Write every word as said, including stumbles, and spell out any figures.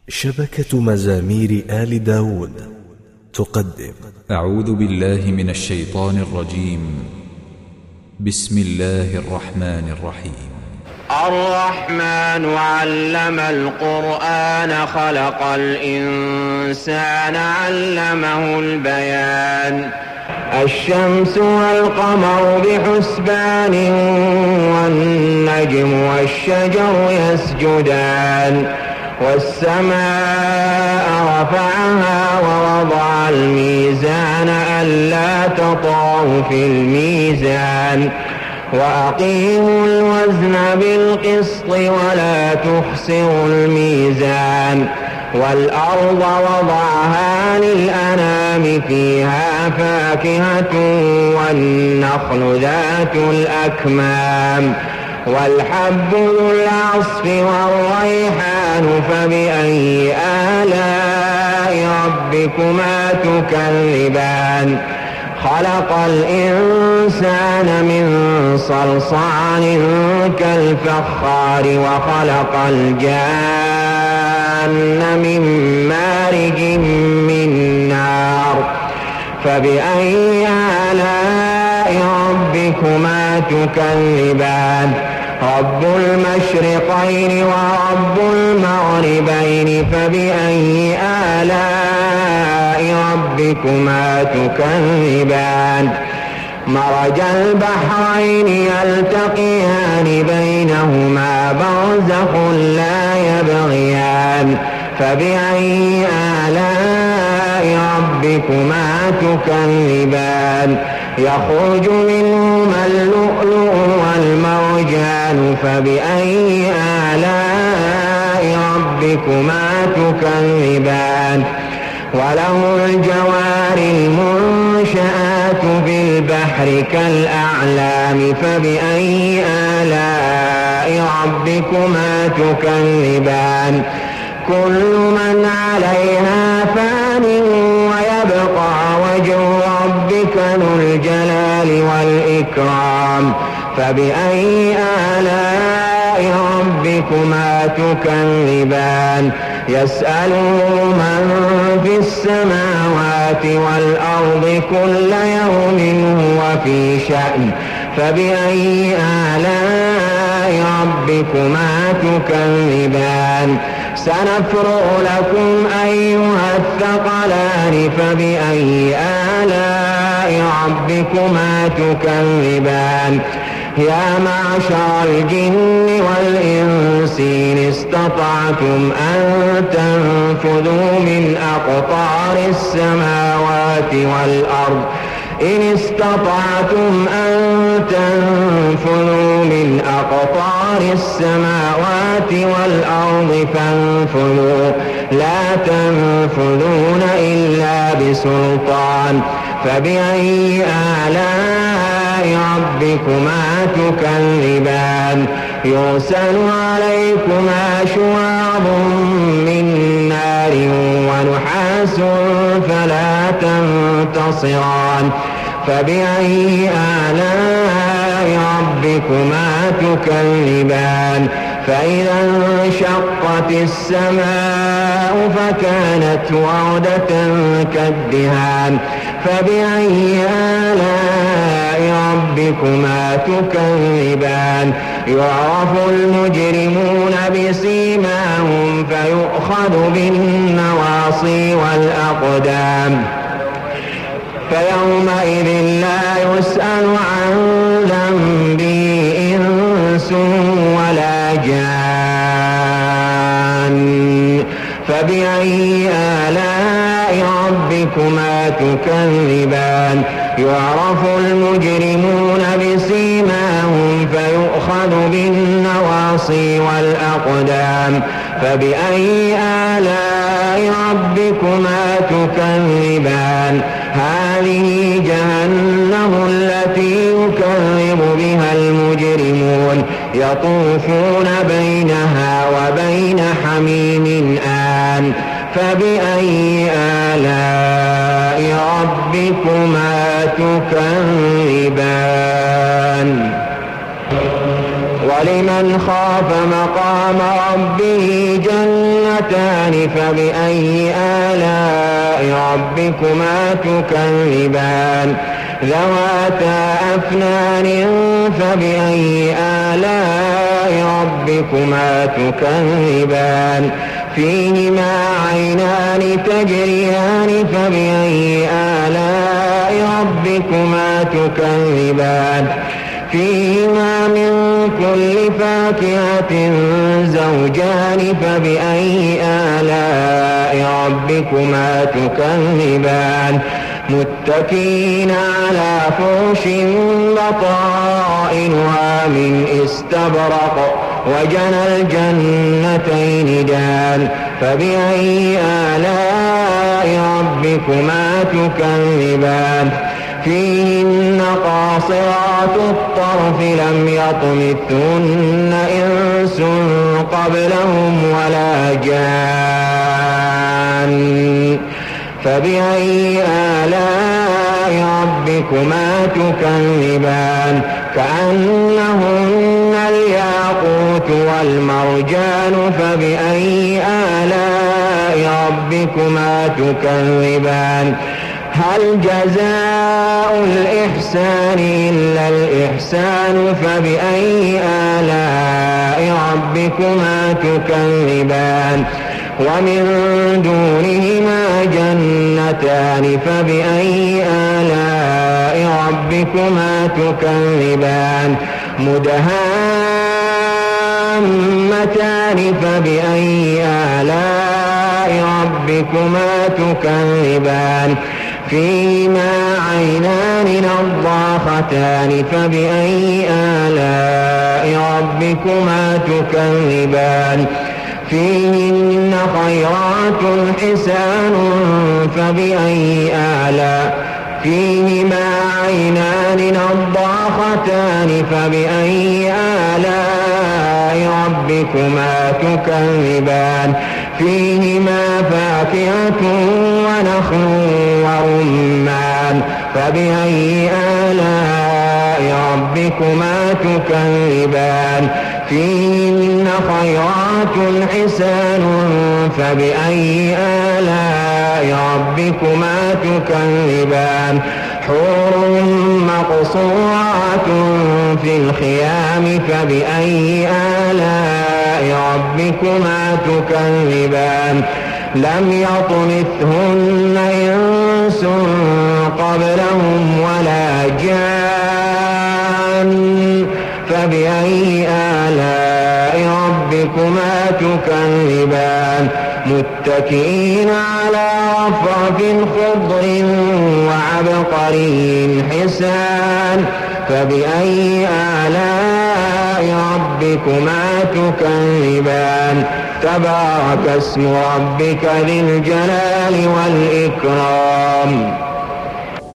شبكة مزامير آل داود تقدم. أعوذ بالله من الشيطان الرجيم. بسم الله الرحمن الرحيم. الرحمن علم القرآن خلق الإنسان علمه البيان. الشمس والقمر بحسبان والنجم والشجر يسجدان والسماء رفعها ووضع الميزان ألا تطغوا في الميزان وأقيموا الوزن بالقسط ولا تخسروا الميزان والأرض وضعها للأنام فيها فاكهة والنخل ذات الأكمام والحب ذو العصف والريحان فبأي آلاء ربكما تكذبان. خلق الإنسان من صلصال كالفخار وخلق الجان من مارج من نار فبأي آلاء ربكما تكذبان. رب المشرقين ورب المغربين فبأي آلاء ربكما تكذبان. مرج البحرين يلتقيان بينهما برزخ لا يبغيان فبأي آلاء ربكما تكذبان. يخرج منهما اللؤلؤ والمرجان فبأي آلاء ربكما تكذبان. وله الجوار المنشآت في البحر كالأعلام فبأي آلاء ربكما تكذبان. كل من عليها فان ويبقى وجه ربك ذو الجلال والإكرام فبأي آلاء ربكما تكذبان. يسأله من في السماوات والأرض كل يوم هو في شأن فبأي آلاء ربكما تكذبان. سنفرغ لكم أيها الثقلان فبأي آلاء ربكما تكذبان. يا معشر الجن والإنس إن استطعتم أن تنفذوا من أقطار السماوات والأرض إن استطعتم أن تنفذوا من أقطار السماوات والأرض فانفذوا لا تنفذون إلا بسلطان فبأي آلاء ربكما تكذبان. يرسل عليكما شواظ من نار ونحاس فلا تنتصران فبأي آلاء ربكما تكذبان. فإذا انشقت السماء فكانت وردة كالدهان فبأي آلاء ربكما تكذبان. يعرف المجرمون بسيماهم فيؤخذ بالنواصي والأقدام فيومئذ لا يسأل عن ذنبه إنس ولا جان فبأي آلاء ربكما تكذبان. يعرف المجرمون بسيماهم فيؤخذ بالنواصي والأقدام فبأي آلاء ربكما تكذبان. هذه جهنم التي يكذب بها المجرمون يطوفون بينها وبين حميم آن فبأي آلاء ربكما تكذبان. ولمن خاف مقام ربه جنتان فبأي آلاء ربكما تكذبان ذواتا أفنان فبأي آلاء ربكما تكذبان فيهما عينان تجريان فبأي آلاء ربكما تكذبان فيهما من كل فاكهة زوجان فبأي آلاء ربكما تكذبان متكئين على فرش بطائنها من استبرق وجنى الجنتين دان فبأي آلاء ربكما تكذبان فيهن قاصرات الطرف لم يطمثهن إنس قبلهم ولا جان فبأي آلاء ربكما تكذبان كأنهن الياقوت والمرجان فبأي آلاء ربكما تكذبان هل جزاء الإحسان إلا الإحسان فبأي آلاء ربكما تكذبان ومن دونهما جنتان فبأي آلاء ربكما تكذبان مدهامتان فبأي آلاء ربكما تكذبان فيهما عينان نضاختان فبأي آلاء ربكما تكذبان فيهن خيرات حسان فبأي آلاء فيهما عينان نضاختان فبأي آلاء ربكما تكذبان فيهما فاكهة ونخل ورمان فبأي آلاء ربكما تكذبان فيهن خيرات حسان فبأي آلاء ربكما تكذبان حور مقصورات في الخيام فبأي آلاء ربكما تكذبان لم يطمثهن إنس قبلهم ولا جان فبأي آلاء ربكما تكذبان متكئين على رفرف خضر وعبقري حسان فبأي آلاء ربكما تكذبان تبارك اسم ربك ذي الجلال والإكرام.